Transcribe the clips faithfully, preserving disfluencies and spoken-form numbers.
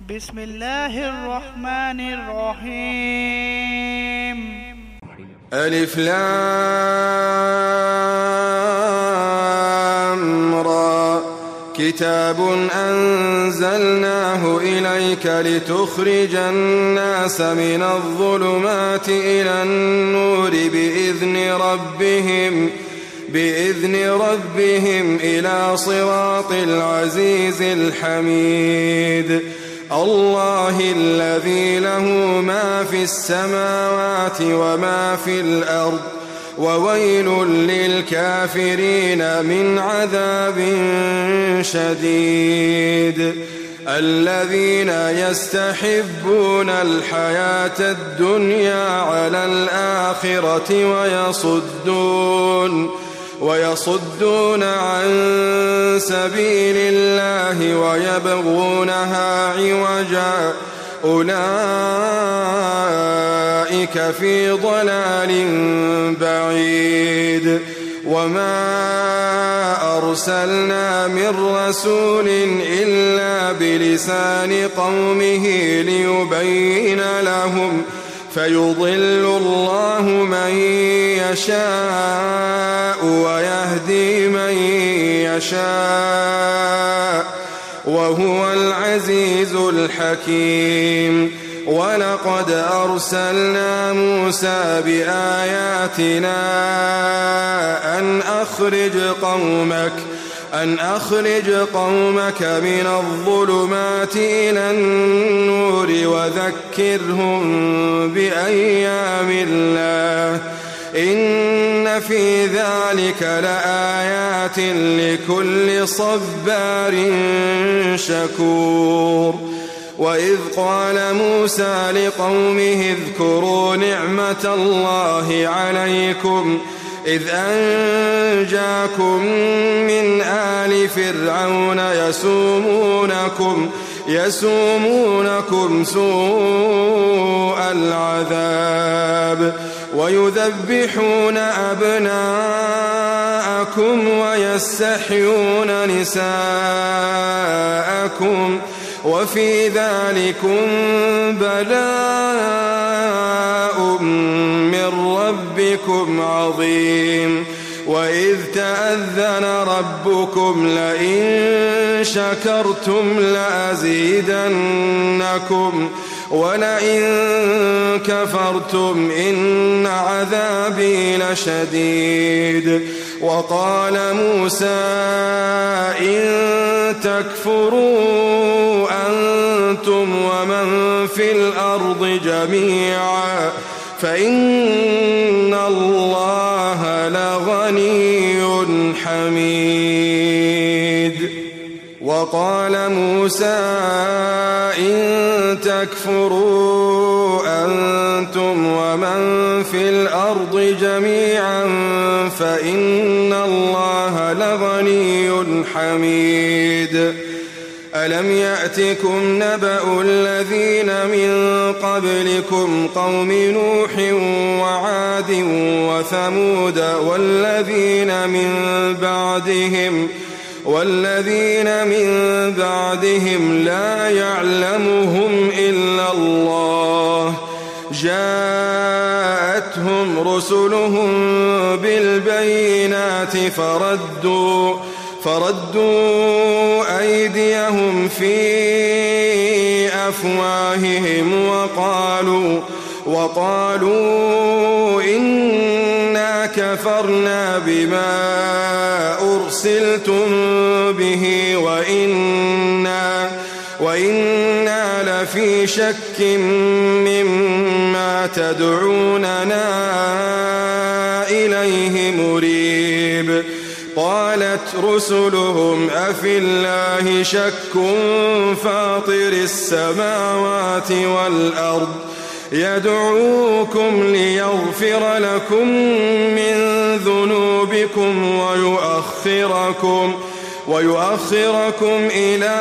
بسم الله الرحمن الرحيم. ألف لام را كتاب أنزلناه إليك لتخرج الناس من الظلمات إلى النور بإذن ربهم بإذن ربهم إلى صراط العزيز الحميد. الله الذي له ما في السماوات وما في الأرض وويل للكافرين من عذاب شديد. الذين يستحبون الحياة الدنيا على الآخرة ويصدون ويصدون عن سبيل الله ويبغونها عوجا أولئك في ضلال بعيد. وما أرسلنا من رسول إلا بلسان قومه ليبين لهم فيضل الله من يشاء ويهدي من يشاء وهو العزيز الحكيم. ولقد أرسلنا موسى بآياتنا أن أخرج قومك أن أخرج قومك من الظلمات إلى النور وذكرهم بأيام الله إن في ذلك لآيات لكل صبار شكور. وإذ قال موسى لقومه اذكروا نعمة الله عليكم إذ أنجاكم من آل فرعون يسومونكم يسومونكم سوء العذاب ويذبحون أبناءكم ويستحيون نساءكم وفي ذلكم بلاء من ربكم عظيم. وإذ تأذن ربكم لئن شكرتم لأزيدنكم ولئن كفرتم إن عذابي لشديد. وقال موسى إن تكفروا أنتم ومن في الأرض جميعا فإن الله لغني حميد. وقال موسى إن تكفروا أنتم ومن في الأرض جميعا فإن الله لغني حميد. ألم يأتكم نبأ الذين من قبلكم قوم نوح وعاد وثمود والذين من بعدهم والذين من بعدهم لا يعلمهم إلا الله جاءتهم رسلهم بالبينات فردوا فردوا أيديهم في أفواههم وقالوا وقالوا إنا كفرنا بما أرسلتم به وإنا وإنا لفي شك مما تدعوننا إليه مريب. قالت رسلهم أفي الله شك فاطر السماوات والأرض يدعوكم ليغفر لكم من ذنوبكم ويؤخركم ويؤخركم إلى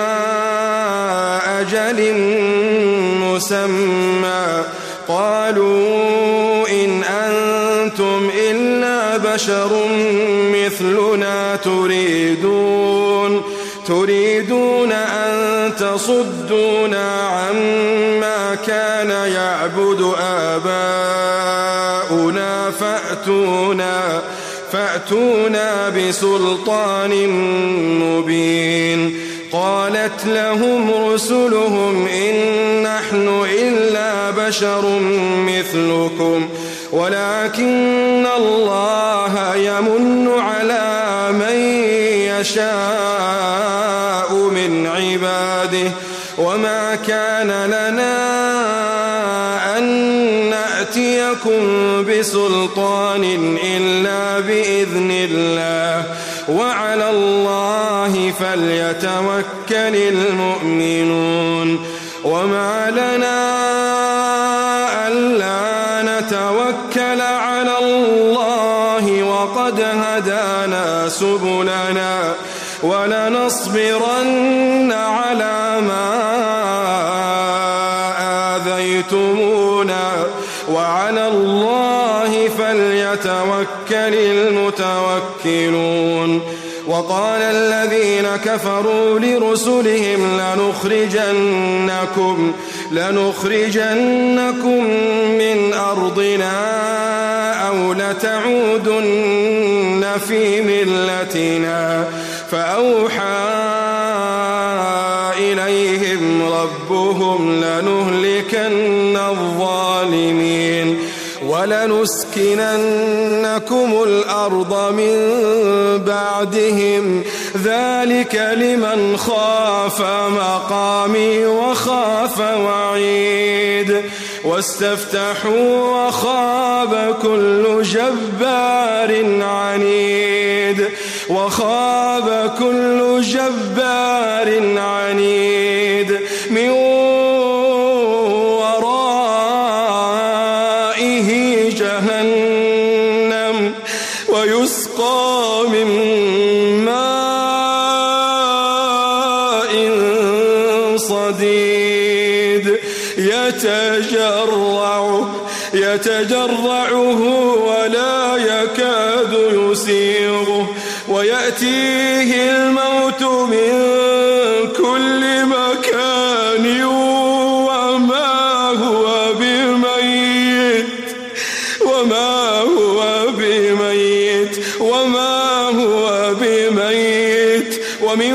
أجل مسمى قالوا إن أنتم إلا بشر مثلنا تريدون تريدون أن تصدونا عما كان يعبد آباؤنا فأتونا, فأتونا بسلطان مبين. قالت لهم رسلهم إن نحن إلا بشر مثلكم ولكن الله يمن على من يشاء من عباده وما كان لنا أن نأتيكم بسلطان إلا بإذن الله وعلى الله فليتوكل المؤمنون. وما لنا ألا نتوكل على الله وقد هدانا سبلنا ولنصبرن على ما آذيتمونا وعلى الله فليتوكل المتوكلون. وقال الذين كفروا لرسلهم لنخرجنكم, لنخرجنكم من أرضنا أو لتعودن في ملتنا فأوحى إليهم ربهم لنهلكن الظالمين ولنسكننكم الأرض من بعدهم ذلك لمن خاف مقامي وخاف وعيد. واستفتحوا وخاب كل جبار عنيد وخاب كل جبار عنيد من ورائه جهنم ويسقى من ماء صديد يتجرع يتجرعه ولا يكاد يسيغه ويأتيه الموت من كل مكان وما هو بميت وما هو بميت وما هو بميت ومن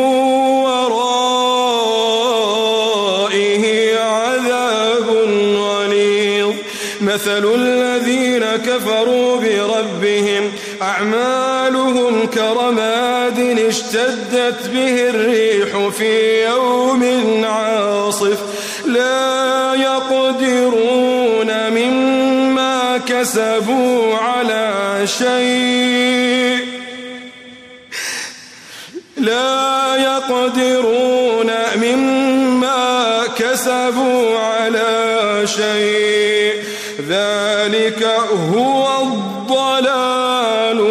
ورائه عذاب غليظ. مثل الذين كفروا بربهم أعمالهم كرماد اشتدت به الريح في يوم عاصف لا يقدرون مما كسبوا على شيء لا يقدرون مما كسبوا على شيء ذلك هو الضلال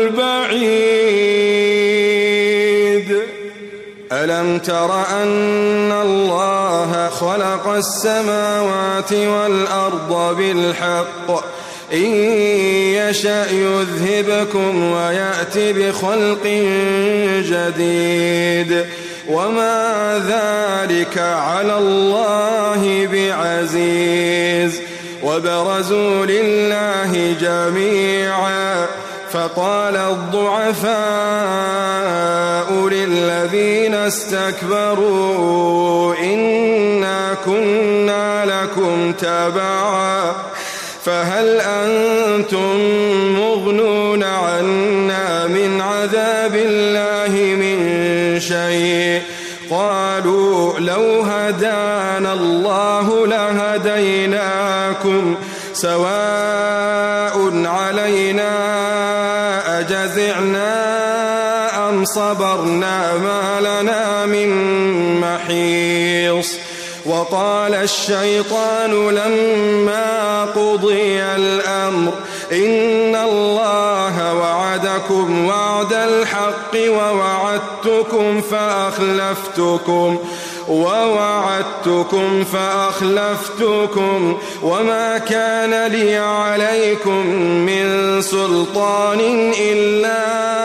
البعيد. ألم تر أن الله خلق السماوات والأرض بالحق إن يشأ يذهبكم ويأتي بخلق جديد وما ذلك على الله بعزيز. وبرزوا لله جميعا فقال الضعفاء للذين استكبروا إنا كنا لكم تبعا فهل أنتم مغنون عنا من عذاب الله من شيء قالوا لو هدانا الله لهديناكم سواء علينا أجزعنا أم صبرنا ما لنا من محيص. وقال الشيطان لما قضي الأمر إن الله وعدكم وعد الحق ووعدتكم فأخلفتكم ووعدتكم فأخلفتكم وما كان لي عليكم من سلطان إلا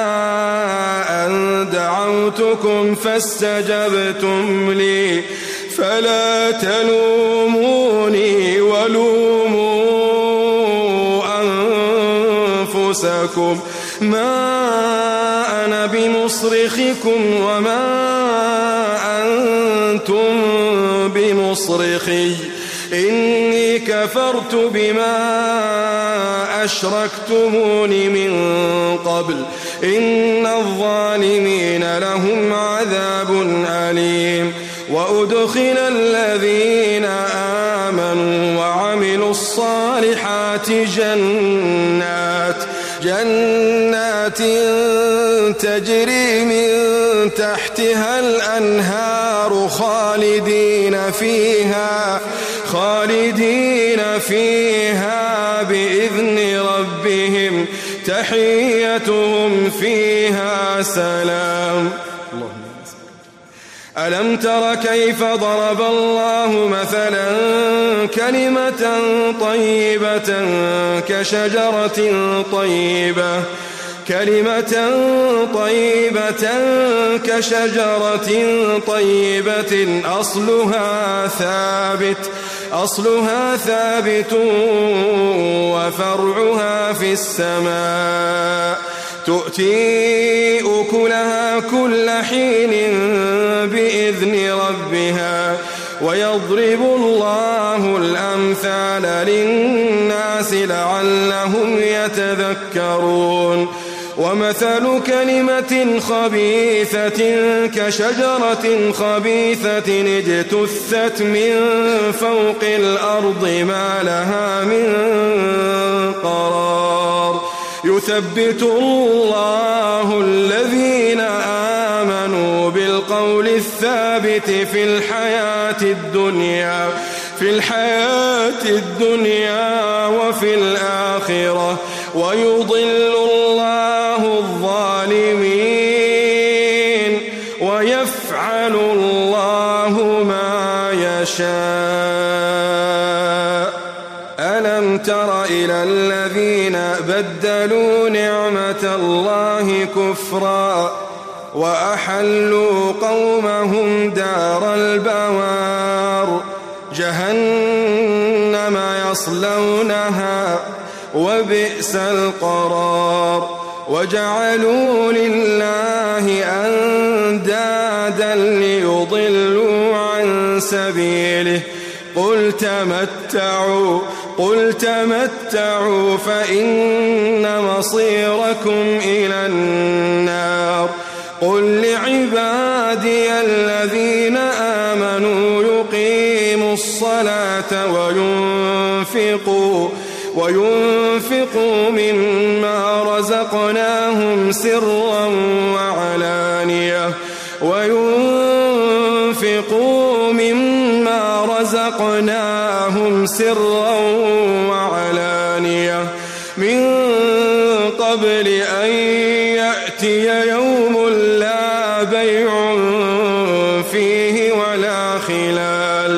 أن دعوتكم فاستجبتم لي فلا تلوموني ولوموا أنفسكم ما أنا بمصرخكم وما أنتم بمصرخي إني كفرت بما أشركتمون من قبل إن الظالمين لهم عذاب أليم وأدخل الذين آمنوا وعملوا الصالحات جنات جنات تجري من تحتها الأنهار خالدين فيها خالدين فيها بإذن ربهم تحيتهم فيها سلام. ألم تر كيف ضرب الله مثلا كلمة طيبة كشجرة طيبة كلمة طيبة كشجرة طيبة أصلها ثابت أصلها ثابت وفرعها في السماء تؤتي أكلها كل حين بإذن ربها ويضرب الله الأمثال للناس لعلهم يتذكرون. ومثل كلمة خبيثة كشجرة خبيثة اجتثت من فوق الأرض ما لها من قرار يثبت الله الذين آمنوا بالقول الثابت في الحياة الدنيا في الحياة الدنيا وفي الآخرة ويضل الله الظالمين ويفعل الله ما يشاء. ألم تر إلى الذين بدلوا نعمة الله كفرا وأحلوا قومهم دار البوار جهنم يصلونها وبئس القرار وجعلوا لله أندادا ليضلوا عن سبيله قل تمتعوا قل تمتعوا فإن مصيركم إلى النار قل لعبادي الذين آمنوا يقيموا الصلاة وينفقوا وينفقوا مما رزقناهم سرا وعلانية وينفقوا مما رزقناهم سرا وعلانية من قبل أن يأتي يوم لا بيع فيه ولا خلال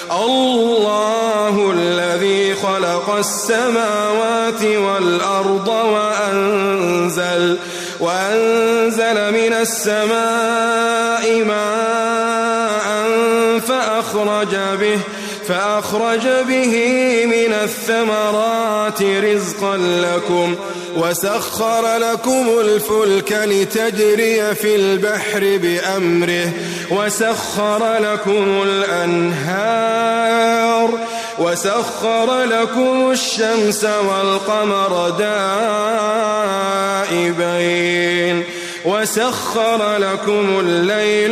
الله الذي خلق السماوات والأرض وأنزل وأنزل من السماء ماء فأخرج به فأخرج به من الثمرات رزقا لكم وسخر لكم الفلك لتجري في البحر بأمره وسخر لكم الأنهار وسخر لكم الشمس والقمر دائبين وسخر لكم الليل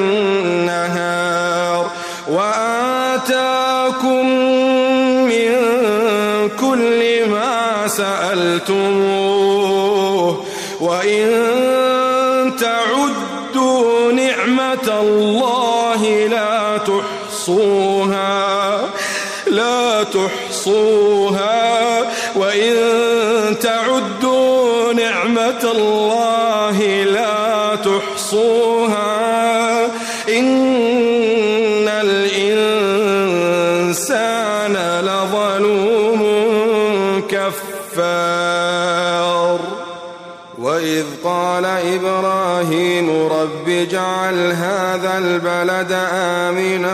والنهار وآتاكم من كل ما سألتموه وإن تعدوا نعمة الله لا تحصوها لا تحصوها وإن تعدوا نعمة الله لا تحصوها إن الإنسان لظلوم كفار وإذ قال إبراهيم رب اجعل هذا البلد آمنا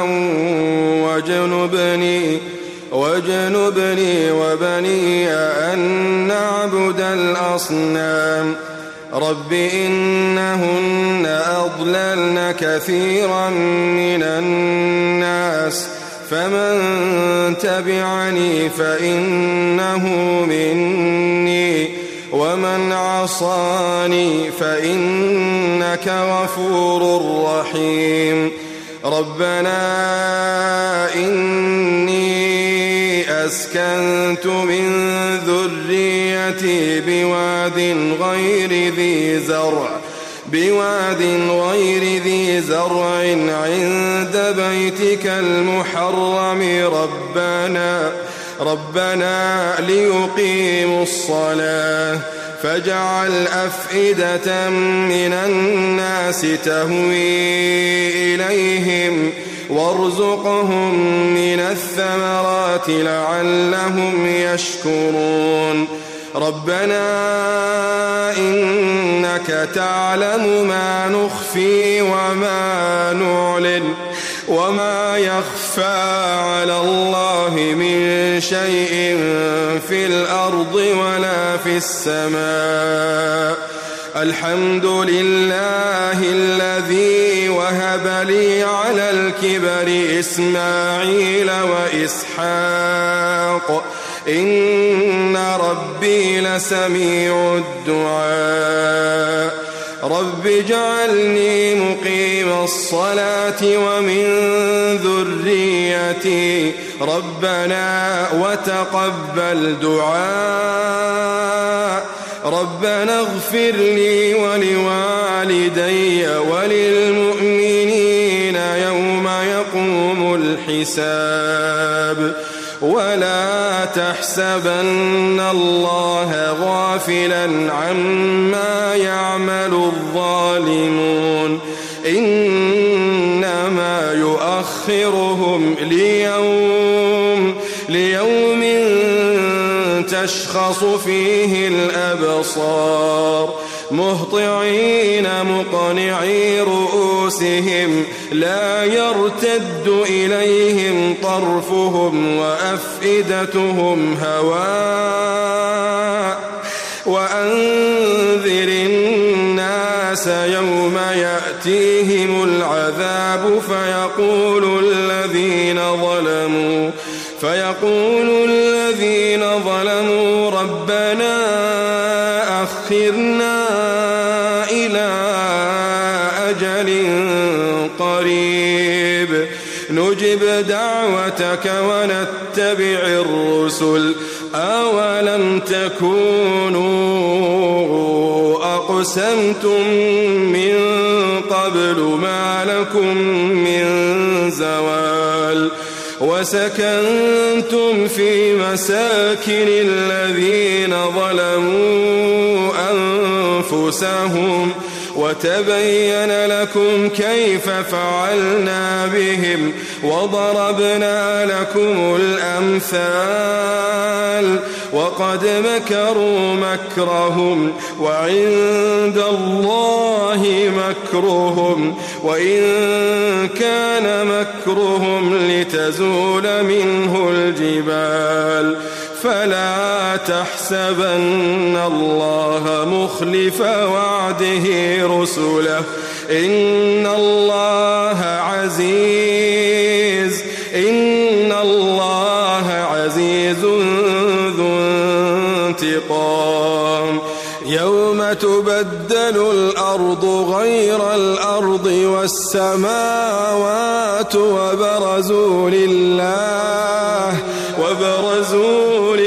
واجنبني واجنبني وبني أن نعبد الأصنام رب إنهن أضللن كثيرا من الناس فمن تبعني فإنه مني ومن عصاني فإنك غفور رحيم ربنا إني أسكنت من ذريتي بواد غير ذي زرع بواد غير ذي زرع عند بيتك المحرم ربنا ربنا ليقيموا الصلاة فاجعل أفئدة من الناس تهوي إليهم وارزقهم من الثمرات لعلهم يشكرون ربنا إنك تعلم ما نخفي وما نعلن وما يخفى على الله من شيء في الأرض ولا في السماء الحمد لله الذي وهب لي على الكبر إسماعيل وإسحاق إن ربي لسميع الدعاء رب اجعلني مقيم الصلاة ومن ذريتي ربنا وتقبل دعاء ربنا اغفر لي ولوالدي وللمؤمنين يوم يقوم الحساب ولا تحسبن الله غافلا عما يعمل الظالمون إنما يؤخرهم ليوم ليوم تشخص فيه الأبصار مهطعين مقنعي رؤوسهم لا يرتد إليهم طرفهم وأفئدتهم هواء وأنذر الناس يوم يأتيهم العذاب فيقول الذين ظلموا فيقول الذين ظلموا ربنا أخرنا إلى أجل قريب نجب دعوتك ونتبع الرسل أولم تكونوا أقسمتم من قبل ما لكم من زوال وسكنتم في مساكن الذين ظلموا أنفسهم وتبين لكم كيف فعلنا بهم وضربنا لكم الأمثال وقد مكروا مكرهم وعند الله مكرهم وإن كان مكرهم لتزول منه الجبال فلا تحسبن الله مخلف وعده رسله إن الله عزيز إن الله عزيز ذو انتقام يوم تبدل الأرض غير الأرض والسماوات وبرزوا لله وبرزوا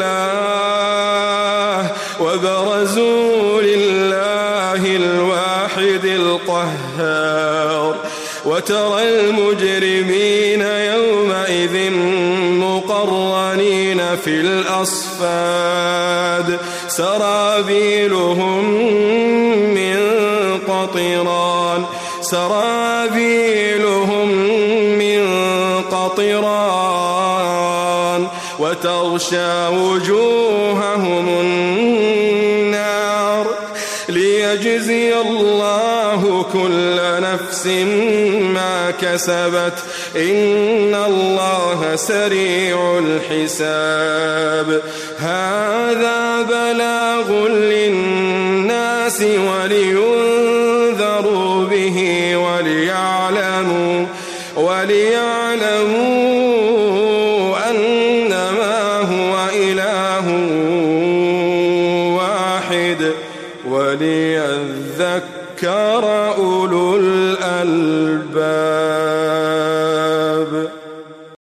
لله وبرزوا لله الواحد القهار وترى المجرمين يومئذ مقرنين في الأصفاد سرابيلهم من قطران سرابيلهم من قطران وتغشى وجوههم النار ليجزي الله كل نفس ما كسبت إن الله سريع الحساب. هذا بلاغ للناس ولينذروا به وليعلموا وليعلموا أنما هو إله واحد وليذكر أولو الألباب.